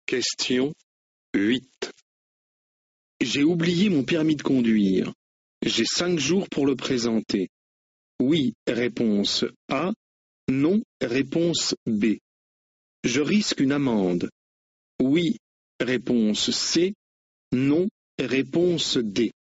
Question 8. J'ai oublié mon permis de conduire. J'ai 5 jours pour le présenter. Oui, réponse A. Non, réponse B. Je risque une amende. Oui, réponse C. Non, réponse D.